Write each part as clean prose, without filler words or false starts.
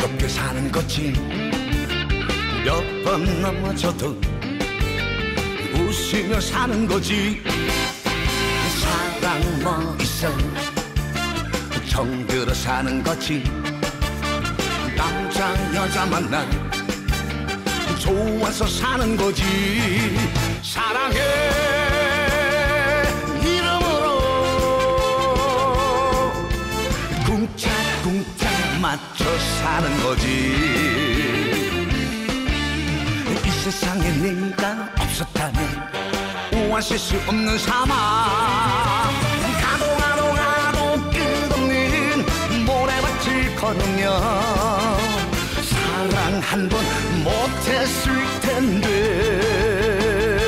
즐겁게 사는 거지. 몇 번 넘어져도 웃으며 사는 거지. 사랑 뭐 있어 정들어 사는 거지. 남자 여자 만나 좋아서 사는 거지. 사랑해 이름으로 쿵짝쿵짝 맞춰 사는 거지. 이 세상에 네가 없었다면 오아시스 없는 사막, 가도 끝없는 모래밭을 걸으며 사랑 한 번 못했을 텐데.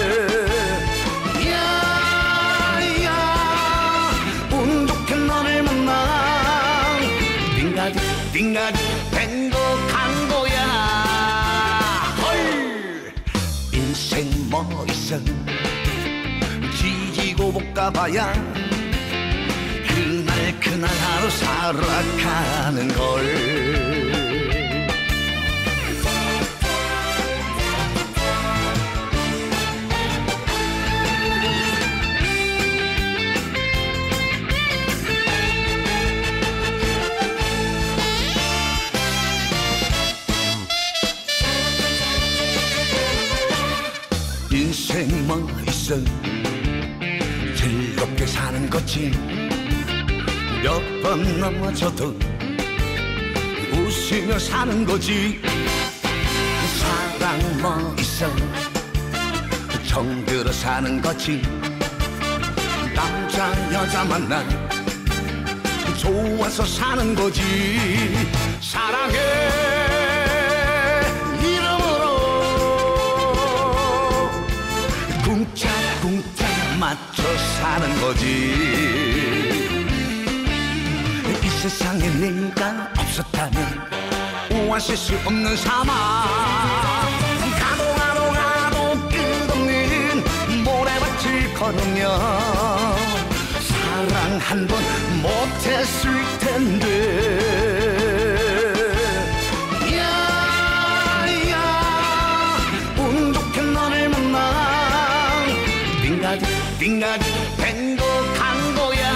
야야 운 좋게 너를 만나 띵가디 행복한 거야. 헐 인생 뭐 있어 지지고 볶아봐야 그날 하루 살아가는 걸. 인생 뭐 있어 즐겁게 사는 거지. 몇 번 넘어져도 웃으며 사는 거지. 사랑 뭐 있어 정들어 사는 거지. 남자 여자 만나 좋아서 사는 거지. 사랑해 이름으로 쿵짝쿵짝 맞춰 사는 거지. 이 세상에 네가 없었다면 오아시스 없는 사막, 가도 끝없는 모래밭을 걸으며 사랑 한 번 못했을 텐데. 야야 운 좋게 너를 만나 띵가디 행복한 거야.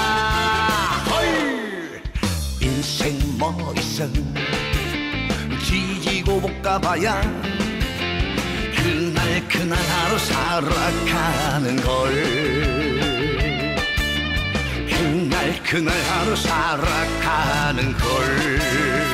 헐 인생 뭐 있어 지지고 볶아봐야 그날 하루 살아가는 걸. 그날 하루 살아가는 걸.